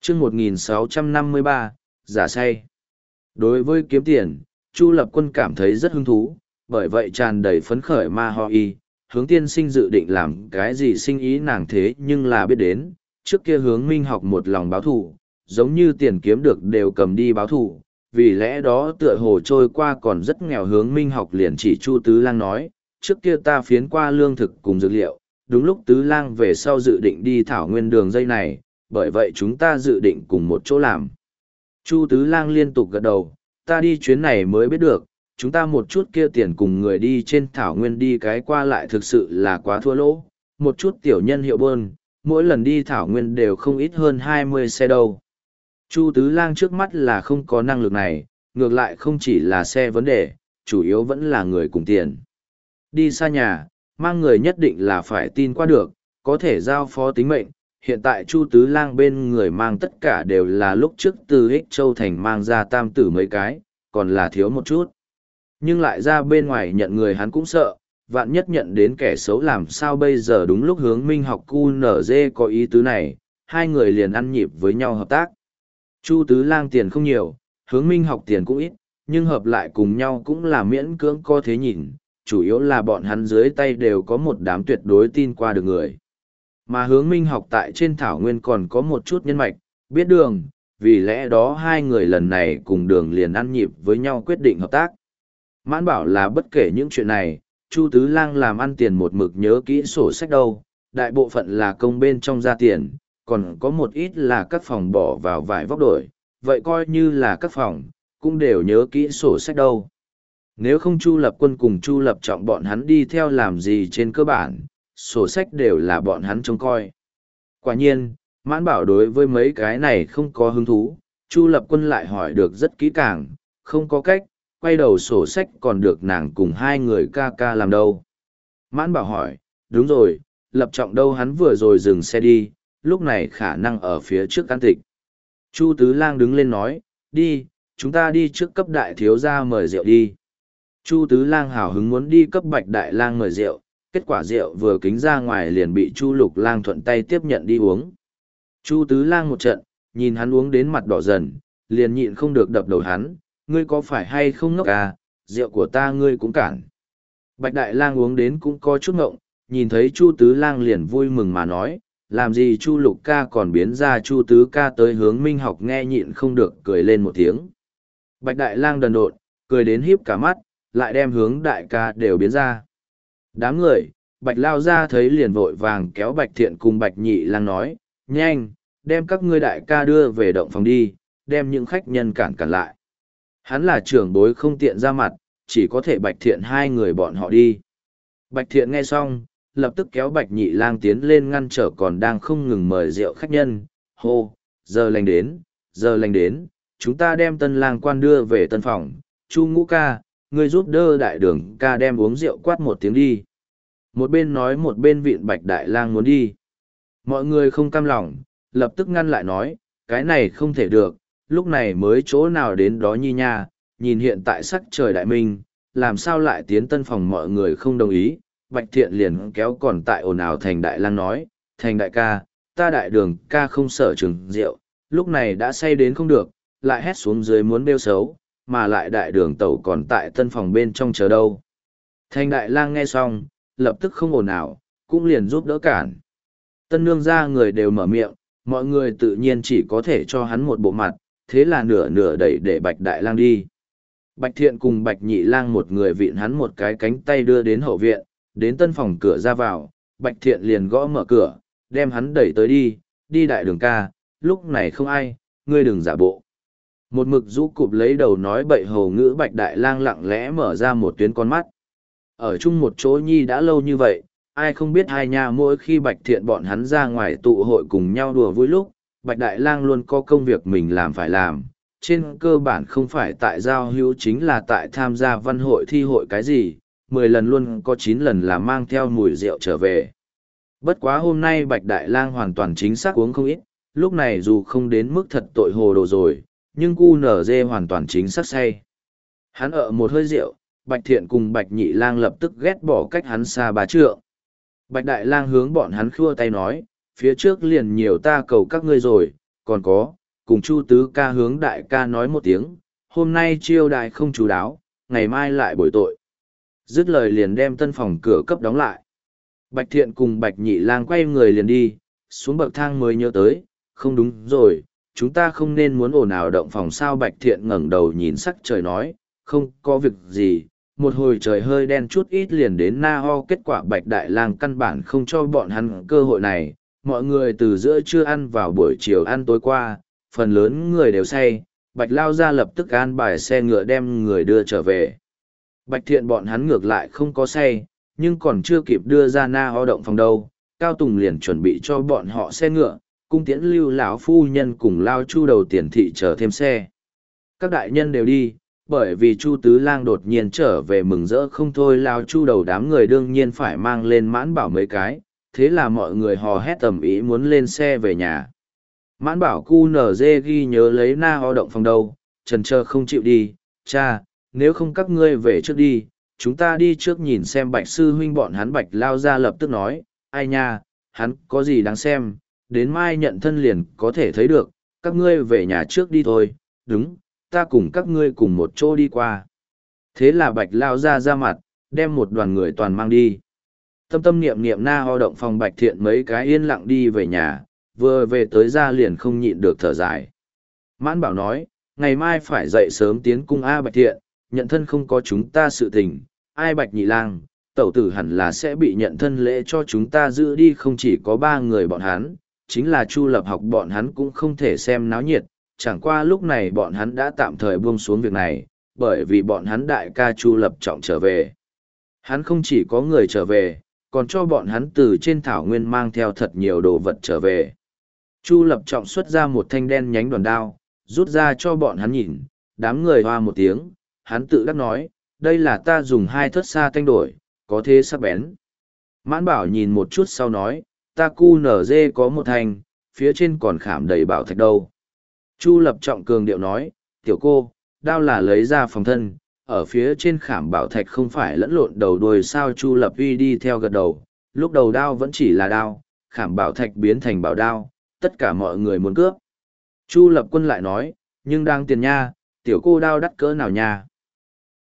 chương 1653, giả say. Đối với kiếm tiền, Chu Lập Quân cảm thấy rất hứng thú, bởi vậy tràn đầy phấn khởi ma ho y. Hướng tiên sinh dự định làm cái gì sinh ý nàng thế nhưng là biết đến, trước kia Hướng Minh học một lòng báo thù, giống như tiền kiếm được đều cầm đi báo thù, vì lẽ đó tựa hồ trôi qua còn rất nghèo. Hướng Minh học liền chỉ Chu Tứ Lang nói, trước kia ta phiến qua lương thực cùng dược liệu, đúng lúc Tứ Lang về sau dự định đi thảo nguyên đường dây này, bởi vậy chúng ta dự định cùng một chỗ làm. Chu Tứ Lang liên tục gật đầu, ta đi chuyến này mới biết được, chúng ta một chút kia tiền cùng người đi trên thảo nguyên đi cái qua lại thực sự là quá thua lỗ, một chút tiểu nhân hiệu bơn, mỗi lần đi thảo nguyên đều không ít hơn 20 xe đâu. Chu Tứ Lang trước mắt là không có năng lực này, ngược lại không chỉ là xe vấn đề, chủ yếu vẫn là người cùng tiền. Đi xa nhà, mang người nhất định là phải tin qua được, có thể giao phó tính mệnh. Hiện tại Chu Tứ Lang bên người mang tất cả đều là lúc trước từ Ích Châu Thành mang ra tam tử mấy cái, còn là thiếu một chút. Nhưng lại ra bên ngoài nhận người hắn cũng sợ, vạn nhất nhận đến kẻ xấu làm sao bây giờ. Đúng lúc Hướng Minh học QNZ có ý tứ này, hai người liền ăn nhịp với nhau hợp tác. Chu Tứ Lang tiền không nhiều, Hướng Minh học tiền cũng ít, nhưng hợp lại cùng nhau cũng là miễn cưỡng có thế nhìn, chủ yếu là bọn hắn dưới tay đều có một đám tuyệt đối tin qua được người. Mà Hướng Minh học tại trên thảo nguyên còn có một chút nhân mạch, biết đường, vì lẽ đó hai người lần này cùng đường liền ăn nhịp với nhau quyết định hợp tác. Mãn bảo là bất kể những chuyện này, Chu Tứ Lang làm ăn tiền một mực nhớ kỹ sổ sách đâu, đại bộ phận là công bên trong ra tiền, còn có một ít là các phòng bỏ vào vài vóc đổi, vậy coi như là các phòng, cũng đều nhớ kỹ sổ sách đâu. Nếu không Chu Lập Quân cùng Chu Lập Trọng bọn hắn đi theo làm gì trên cơ bản, sổ sách đều là bọn hắn trông coi. Quả nhiên, Mãn Bảo đối với mấy cái này không có hứng thú, Chu Lập Quân lại hỏi được rất kỹ càng, không có cách, quay đầu sổ sách còn được nàng cùng hai người ca ca làm đâu. Mãn Bảo hỏi, đúng rồi, Lập Trọng đâu, hắn vừa rồi dừng xe đi, lúc này khả năng ở phía trước can tịch. Chu Tứ Lang đứng lên nói, đi, chúng ta đi trước cấp đại thiếu gia mời rượu đi. Chu Tứ Lang hào hứng muốn đi cấp Bạch Đại Lang mời rượu, kết quả rượu vừa kính ra ngoài liền bị Chu Lục Lang thuận tay tiếp nhận đi uống. Chu Tứ Lang một trận, nhìn hắn uống đến mặt đỏ dần, liền nhịn không được đập đầu hắn, ngươi có phải hay không ngốc à, rượu của ta ngươi cũng cản. Bạch Đại Lang uống đến cũng có chút ngộng, nhìn thấy Chu Tứ Lang liền vui mừng mà nói, làm gì Chu Lục ca còn biến ra Chu Tứ ca tới. Hướng Minh học nghe nhịn không được cười lên một tiếng. Bạch Đại Lang đần độn, cười đến híp cả mắt, lại đem Hướng đại ca đều biến ra. Đám người, Bạch Lao ra thấy liền vội vàng kéo Bạch Thiện cùng Bạch Nhị Lang nói, nhanh, đem các ngươi đại ca đưa về động phòng đi, đem những khách nhân cản lại. Hắn là trưởng bối không tiện ra mặt, chỉ có thể Bạch Thiện hai người bọn họ đi. Bạch Thiện nghe xong, lập tức kéo Bạch Nhị Lang tiến lên ngăn trở còn đang không ngừng mời rượu khách nhân, hô, giờ lành đến, chúng ta đem Tân Lang quan đưa về tân phòng, Chu Ngũ ca, ngươi giúp đỡ đại đường ca đem uống rượu quát một tiếng đi. Một bên nói một bên vịn Bạch Đại Lang muốn đi. Mọi người không cam lòng, lập tức ngăn lại nói, cái này không thể được, lúc này mới chỗ nào đến đó nhi nha, nhìn hiện tại sắc trời đại minh, làm sao lại tiến tân phòng. Mọi người không đồng ý. Bạch Thiện liền kéo còn tại ồn ào Thành Đại Lang nói, Thành đại ca, ta đại đường ca không sợ chừng rượu, lúc này đã say đến không được, lại hét xuống dưới muốn bêu xấu, mà lại đại đường tẩu còn tại tân phòng bên trong chờ đâu. Thành Đại Lang nghe xong, lập tức không ồn ào, cũng liền giúp đỡ cản. Tân nương ra người đều mở miệng, mọi người tự nhiên chỉ có thể cho hắn một bộ mặt, thế là nửa nửa đẩy để Bạch Đại Lang đi. Bạch Thiện cùng Bạch Nhị Lang một người vịn hắn một cái cánh tay đưa đến hậu viện, đến tân phòng cửa ra vào, Bạch Thiện liền gõ mở cửa, đem hắn đẩy tới đi đại đường ca, lúc này không ai, ngươi đừng giả bộ. Một mực rũ cụp lấy đầu nói bậy hầu ngữ Bạch Đại Lang lặng lẽ mở ra một tuyến con mắt. Ở chung một chỗ nhi đã lâu như vậy, ai không biết hai nhà mỗi khi Bạch Thiện bọn hắn ra ngoài tụ hội cùng nhau đùa vui lúc, Bạch Đại Lang luôn có công việc mình làm phải làm, trên cơ bản không phải tại giao hữu chính là tại tham gia văn hội thi hội cái gì, 10 lần luôn có 9 lần là mang theo mùi rượu trở về. Bất quá hôm nay Bạch Đại Lang hoàn toàn chính xác uống không ít, lúc này dù không đến mức thật tội hồ đồ rồi, nhưng QNZ hoàn toàn chính xác say. Hắn một hơi rượu, Bạch Thiện cùng Bạch Nhị Lang lập tức ghét bỏ cách hắn xa 3 trượng. Bạch Đại Lang hướng bọn hắn khua tay nói, phía trước liền nhiều ta cầu các ngươi rồi, còn có, cùng Chu Tứ ca hướng đại ca nói một tiếng, hôm nay chiêu đại không chú đáo, ngày mai lại bồi tội. Dứt lời liền đem tân phòng cửa cấp đóng lại. Bạch Thiện cùng Bạch Nhị Lang quay người liền đi, xuống bậc thang mới nhớ tới, không đúng rồi, chúng ta không nên muốn ồn ào động phòng sao. Bạch Thiện ngẩng đầu nhìn sắc trời nói, không có việc gì, một hồi trời hơi đen chút ít liền đến Na Ho. Kết quả Bạch Đại Lang căn bản không cho bọn hắn cơ hội này, mọi người từ giữa trưa ăn vào buổi chiều ăn tối qua, phần lớn người đều say. Bạch Lao ra lập tức an bài xe ngựa đem người đưa trở về. Bạch Thiện bọn hắn ngược lại không có say, nhưng còn chưa kịp đưa ra Na Ho động phòng đâu, Cao Tùng liền chuẩn bị cho bọn họ xe ngựa, cung tiễn Lưu lão phu nhân cùng Lao Chu đầu tiền thị chờ thêm xe. Các đại nhân đều đi, bởi vì Chu Tứ Lang đột nhiên trở về mừng rỡ không thôi. Lao Chu đầu đám người đương nhiên phải mang lên Mãn Bảo mấy cái, thế là mọi người hò hét tầm ý muốn lên xe về nhà. Mãn Bảo cu nở dê ghi nhớ lấy Na Ho động phòng đâu, trần trơ không chịu đi, cha, nếu không các ngươi về trước đi, chúng ta đi trước nhìn xem Bạch sư huynh bọn hắn. Bạch Lao ra lập tức nói, ai nha, hắn có gì đáng xem, đến mai nhận thân liền có thể thấy được, các ngươi về nhà trước đi thôi. Đúng, ta cùng các ngươi cùng một chỗ đi qua. Thế là Bạch Lao ra mặt, đem một đoàn người toàn mang đi. Tâm tâm niệm niệm Na Ho động phòng. Bạch Thiện mấy cái yên lặng đi về nhà, vừa về tới ra liền không nhịn được thở dài. Mãn Bảo nói, ngày mai phải dậy sớm tiến cung A. Bạch Thiện, nhận thân không có chúng ta sự tình, ai Bạch Nhị Lang, tẩu tử hẳn là sẽ bị nhận thân lễ cho chúng ta giữ đi. Không chỉ có 3 người bọn hắn, chính là Chu Lập học bọn hắn cũng không thể xem náo nhiệt, chẳng qua lúc này bọn hắn đã tạm thời buông xuống việc này, bởi vì bọn hắn đại ca Chu Lập Trọng trở về. Hắn không chỉ có người trở về, còn cho bọn hắn từ trên thảo nguyên mang theo thật nhiều đồ vật trở về. Chu Lập Trọng xuất ra một thanh đen nhánh đoàn đao, rút ra cho bọn hắn nhìn, đám người hoa một tiếng, hắn tự đắc nói, đây là ta dùng 2 thớt sa tanh đổi, có thế sắc bén. Mãn Bảo nhìn một chút sau nói, ta cu nở dê có một thanh, phía trên còn khảm đầy bảo thạch đâu. Chu Lập Trọng cường điệu nói, tiểu cô, đao là lấy ra phòng thân, ở phía trên khảm bảo thạch không phải lẫn lộn đầu đuôi sao. Chu Lập Uy đi theo gật đầu, lúc đầu đao vẫn chỉ là đao, khảm bảo thạch biến thành bảo đao, tất cả mọi người muốn cướp. Chu Lập Quân lại nói, nhưng đang tiền nha, tiểu cô đao đắt cỡ nào nha.